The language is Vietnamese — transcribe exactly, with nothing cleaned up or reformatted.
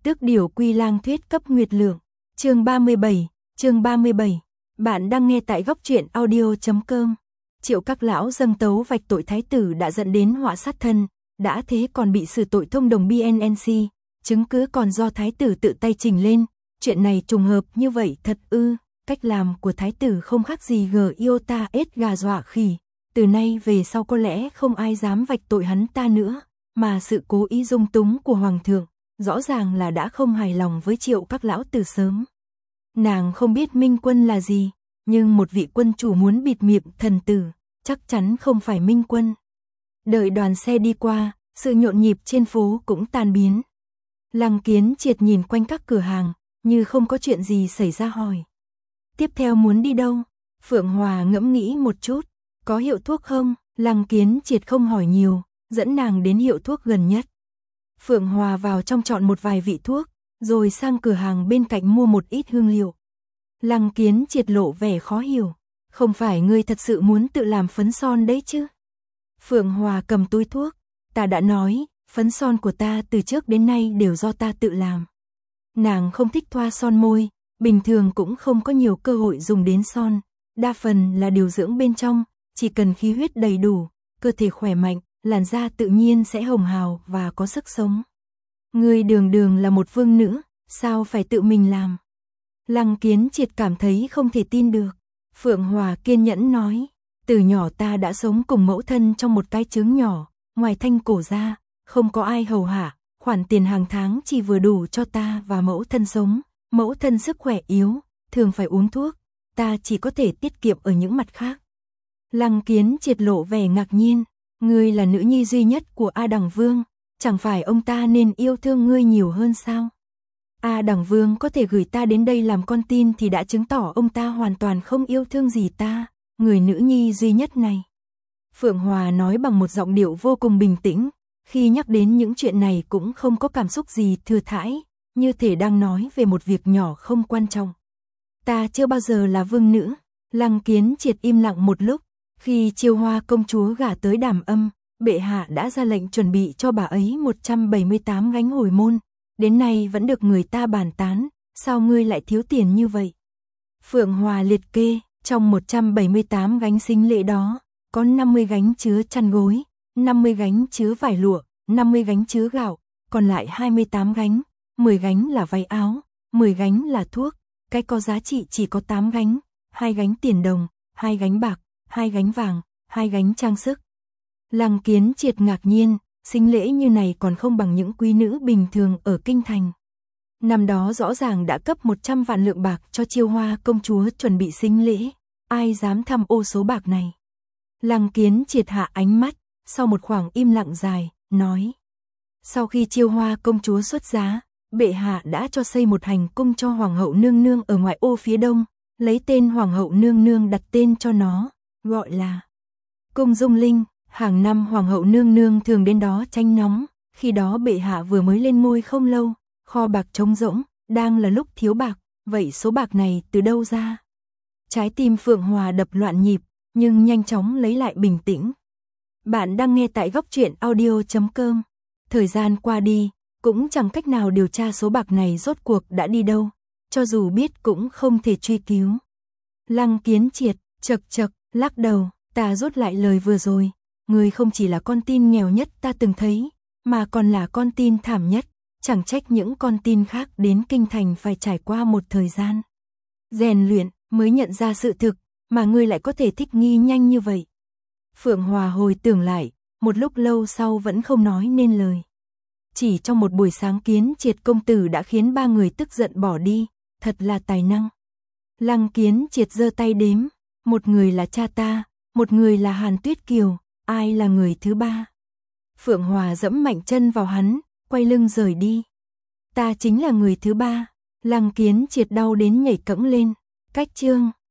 Tước điểu quy lang thuyết cấp nguyệt lượng. Chương ba mươi bảy, chương ba mươi bảy. Bạn đang nghe tại góc truyện audio chấm com. Triệu các lão dâng tấu vạch tội thái tử đã dẫn đến họa sát thân, đã thế còn bị xử tội thông đồng bê en en xê, chứng cứ còn do thái tử tự tay trình lên, chuyện này trùng hợp như vậy thật ư? Cách làm của thái tử không khác gì gờ iota ết gà dọa khỉ, từ nay về sau có lẽ không ai dám vạch tội hắn ta nữa, mà sự cố ý dung túng của hoàng thượng, rõ ràng là đã không hài lòng với Triệu các lão từ sớm. Nàng không biết Minh Quân là gì, nhưng một vị quân chủ muốn bịt miệng thần tử, chắc chắn không phải Minh Quân. Đợi đoàn xe đi qua, sự nhộn nhịp trên phố cũng tan biến. Lăng Kiến Triệt nhìn quanh các cửa hàng, như không có chuyện gì xảy ra hỏi. Tiếp theo muốn đi đâu? Phượng Hòa ngẫm nghĩ một chút, có hiệu thuốc không? Lăng Kiến Triệt không hỏi nhiều, dẫn nàng đến hiệu thuốc gần nhất. Phượng Hòa vào trong chọn một vài vị thuốc, rồi sang cửa hàng bên cạnh mua một ít hương liệu. Lăng Kiến Triệt lộ vẻ khó hiểu, không phải ngươi thật sự muốn tự làm phấn son đấy chứ? Phượng Hòa cầm túi thuốc, ta đã nói, phấn son của ta từ trước đến nay đều do ta tự làm. Nàng không thích thoa son môi, bình thường cũng không có nhiều cơ hội dùng đến son, đa phần là điều dưỡng bên trong, chỉ cần khí huyết đầy đủ, cơ thể khỏe mạnh, làn da tự nhiên sẽ hồng hào và có sức sống. Ngươi đường đường là một vương nữ, sao phải tự mình làm? Lăng Kiến Triệt cảm thấy không thể tin được. Phượng Hòa kiên nhẫn nói, từ nhỏ ta đã sống cùng mẫu thân trong một cái trướng nhỏ, ngoài Thanh Cổ ra, không có ai hầu hạ, khoản tiền hàng tháng chỉ vừa đủ cho ta và mẫu thân sống, mẫu thân sức khỏe yếu, thường phải uống thuốc, ta chỉ có thể tiết kiệm ở những mặt khác. Lăng Kiến Triệt lộ vẻ ngạc nhiên, ngươi là nữ nhi duy nhất của A Đằng Vương, chẳng phải ông ta nên yêu thương ngươi nhiều hơn sao? A Đằng Vương có thể gửi ta đến đây làm con tin thì đã chứng tỏ ông ta hoàn toàn không yêu thương gì ta, người nữ nhi duy nhất này. Phượng Hòa nói bằng một giọng điệu vô cùng bình tĩnh, khi nhắc đến những chuyện này cũng không có cảm xúc gì thừa thãi, như thể đang nói về một việc nhỏ không quan trọng. Ta chưa bao giờ là vương nữ. Lăng Kiến Triệt im lặng một lúc, khi Chiêu Hoa công chúa gả tới Đàm Âm, bệ hạ đã ra lệnh chuẩn bị cho bà ấy một trăm bảy mươi tám gánh hồi môn, đến nay vẫn được người ta bàn tán, sao ngươi lại thiếu tiền như vậy? Phượng Hòa liệt kê, trong một trăm bảy mươi tám gánh sính lễ đó, có năm mươi gánh chứa chăn gối, năm mươi gánh chứa vải lụa, năm mươi gánh chứa gạo, còn lại hai mươi tám gánh, mười gánh là váy áo, mười gánh là thuốc, cái có giá trị chỉ có tám gánh, hai gánh tiền đồng, hai gánh bạc, hai gánh vàng, hai gánh trang sức. Lăng Kiến Triệt ngạc nhiên, sính lễ như này còn không bằng những quý nữ bình thường ở kinh thành. Năm đó rõ ràng đã cấp một trăm vạn lượng bạc cho Chiêu Hoa công chúa chuẩn bị sính lễ, ai dám thăm ô số bạc này? Lăng Kiến Triệt hạ ánh mắt, sau một khoảng im lặng dài, nói. Sau khi Chiêu Hoa công chúa xuất giá, bệ hạ đã cho xây một hành cung cho Hoàng hậu nương nương ở ngoại ô phía đông, lấy tên Hoàng hậu nương nương đặt tên cho nó, gọi là Cung Dung Linh. Hàng năm Hoàng hậu nương nương thường đến đó tranh nóng, khi đó bệ hạ vừa mới lên ngôi không lâu, kho bạc trống rỗng, đang là lúc thiếu bạc, vậy số bạc này từ đâu ra? Trái tim Phượng Hòa đập loạn nhịp, nhưng nhanh chóng lấy lại bình tĩnh. Bạn đang nghe tại góc truyện audio chấm com. Thời gian qua đi, cũng chẳng cách nào điều tra số bạc này rốt cuộc đã đi đâu, cho dù biết cũng không thể truy cứu. Lăng Kiến Triệt, chật chật, lắc đầu, ta rút lại lời vừa rồi. Ngươi không chỉ là con tin nghèo nhất ta từng thấy, mà còn là con tin thảm nhất, chẳng trách những con tin khác đến kinh thành phải trải qua một thời gian rèn luyện mới nhận ra sự thực, mà ngươi lại có thể thích nghi nhanh như vậy. Phượng Hòa hồi tưởng lại, một lúc lâu sau vẫn không nói nên lời. Chỉ trong một buổi sáng Kiến Triệt công tử đã khiến ba người tức giận bỏ đi, thật là tài năng. Lăng Kiến Triệt giơ tay đếm, một người là cha ta, một người là Hàn Tuyết Kiều. Ai là người thứ ba? Phượng Hòa dẫm mạnh chân vào hắn, quay lưng rời đi. Ta chính là người thứ ba. Lăng Kiến Triệt đau đến nhảy cẫng lên. Cách chương